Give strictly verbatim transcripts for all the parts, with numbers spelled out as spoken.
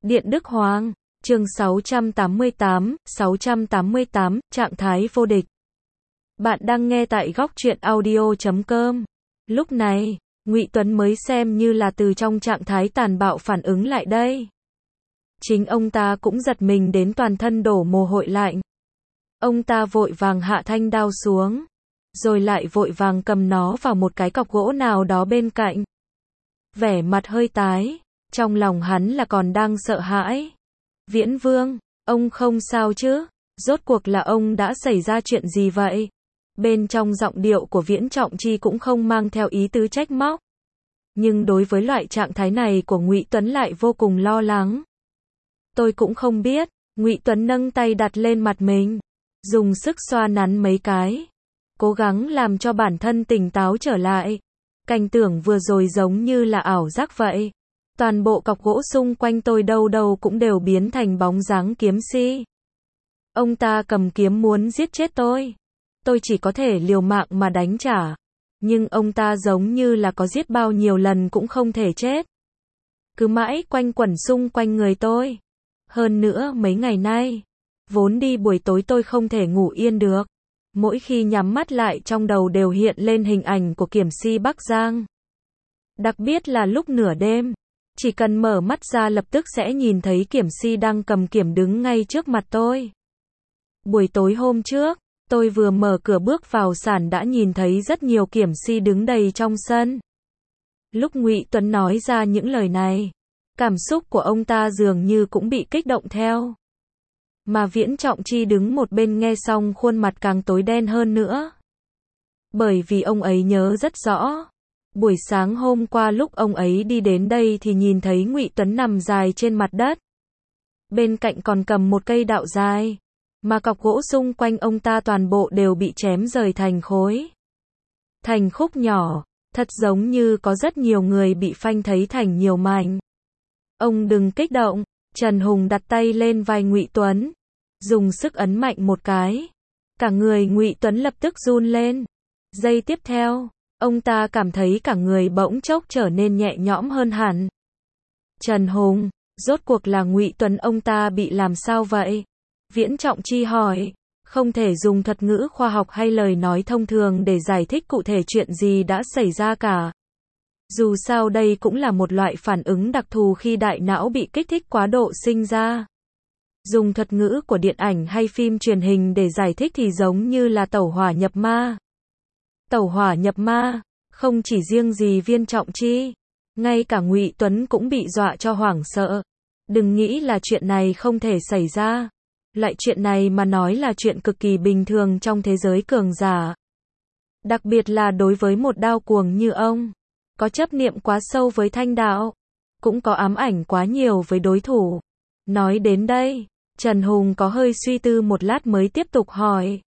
Điện Đức Hoàng, chương sáu trăm tám mươi tám, sáu trăm tám mươi tám, trạng thái vô địch. Bạn đang nghe tại góc truyện audio chấm com. Lúc này, Ngụy Tuấn mới xem như là từ trong trạng thái tàn bạo phản ứng lại đây. Chính ông ta cũng giật mình đến toàn thân đổ mồ hôi lạnh. Ông ta vội vàng hạ thanh đao xuống, rồi lại vội vàng cầm nó vào một cái cọc gỗ nào đó bên cạnh. Vẻ mặt hơi tái, trong lòng hắn là còn đang sợ hãi. Viễn Vương, ông không sao chứ? Rốt cuộc là ông đã xảy ra chuyện gì vậy? Bên trong giọng điệu của Viễn Trọng Chi cũng không mang theo ý tứ trách móc. Nhưng đối với loại trạng thái này của Ngụy Tuấn lại vô cùng lo lắng. Tôi cũng không biết. Ngụy Tuấn nâng tay đặt lên mặt mình, dùng sức xoa nắn mấy cái, cố gắng làm cho bản thân tỉnh táo trở lại. Cảnh tượng vừa rồi giống như là ảo giác vậy. Toàn bộ cọc gỗ xung quanh tôi đâu đâu cũng đều biến thành bóng dáng kiếm si. Ông ta cầm kiếm muốn giết chết tôi. Tôi chỉ có thể liều mạng mà đánh trả. Nhưng ông ta giống như là có giết bao nhiêu lần cũng không thể chết. Cứ mãi quanh quẩn xung quanh người tôi. Hơn nữa mấy ngày nay, vốn đi buổi tối tôi không thể ngủ yên được. Mỗi khi nhắm mắt lại trong đầu đều hiện lên hình ảnh của Kiểm Si Bắc Giang. Đặc biệt là lúc nửa đêm, chỉ cần mở mắt ra lập tức sẽ nhìn thấy Kiểm Si đang cầm kiếm đứng ngay trước mặt tôi. Buổi tối hôm trước, tôi vừa mở cửa bước vào sảnh đã nhìn thấy rất nhiều Kiểm Si đứng đầy trong sân. Lúc Ngụy Tuấn nói ra những lời này, cảm xúc của ông ta dường như cũng bị kích động theo. Mà Viễn Trọng Chi đứng một bên nghe xong khuôn mặt càng tối đen hơn nữa. Bởi vì ông ấy nhớ rất rõ. Buổi sáng hôm qua lúc ông ấy đi đến đây thì nhìn thấy Ngụy Tuấn nằm dài trên mặt đất. Bên cạnh còn cầm một cây đạo dài. Mà cọc gỗ xung quanh ông ta toàn bộ đều bị chém rời thành khối. Thành khúc nhỏ, thật giống như có rất nhiều người bị phanh thấy thành nhiều mảnh. Ông đừng kích động. Trần Hùng đặt tay lên vai Ngụy Tuấn, dùng sức ấn mạnh một cái. Cả người Ngụy Tuấn lập tức run lên. Giây tiếp theo, ông ta cảm thấy cả người bỗng chốc trở nên nhẹ nhõm hơn hẳn. Trần Hùng, rốt cuộc là Ngụy Tuấn ông ta bị làm sao vậy? Viễn Trọng Chi hỏi, không thể dùng thuật ngữ khoa học hay lời nói thông thường để giải thích cụ thể chuyện gì đã xảy ra cả. Dù sao đây cũng là một loại phản ứng đặc thù khi đại não bị kích thích quá độ sinh ra. Dùng thuật ngữ của điện ảnh hay phim truyền hình để giải thích thì giống như là tẩu hỏa nhập ma. Tẩu hỏa nhập ma, không chỉ riêng gì Viễn Trọng Chi, ngay cả Ngụy Tuấn cũng bị dọa cho hoảng sợ. Đừng nghĩ là chuyện này không thể xảy ra. Loại chuyện này mà nói là chuyện cực kỳ bình thường trong thế giới cường giả. Đặc biệt là đối với một đao cuồng như ông. Có chấp niệm quá sâu với thanh đạo, cũng có ám ảnh quá nhiều với đối thủ. Nói đến đây, Trần Hùng có hơi suy tư một lát mới tiếp tục hỏi.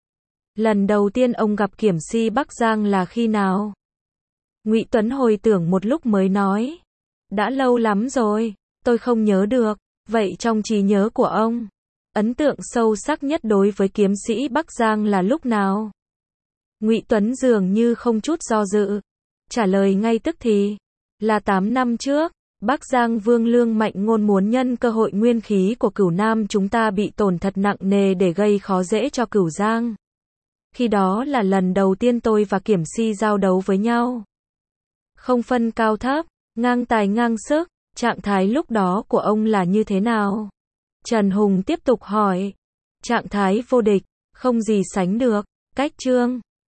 Lần đầu tiên ông gặp Kiểm Si Bắc Giang là khi nào? Ngụy Tuấn hồi tưởng một lúc mới nói. Đã lâu lắm rồi, tôi không nhớ được. Vậy trong trí nhớ của ông, ấn tượng sâu sắc nhất đối với Kiếm Sĩ Bắc Giang là lúc nào? Ngụy Tuấn dường như không chút do dự. Trả lời ngay tức thì, là tám năm trước, Bắc Giang Vương Lương Mạnh Ngôn muốn nhân cơ hội nguyên khí của Cửu Nam chúng ta bị tổn thật nặng nề để gây khó dễ cho Cửu Giang. Khi đó là lần đầu tiên tôi và Kiểm Si giao đấu với nhau. Không phân cao thấp, ngang tài ngang sức, trạng thái lúc đó của ông là như thế nào? Trần Hùng tiếp tục hỏi. Trạng thái vô địch, không gì sánh được, cách chương.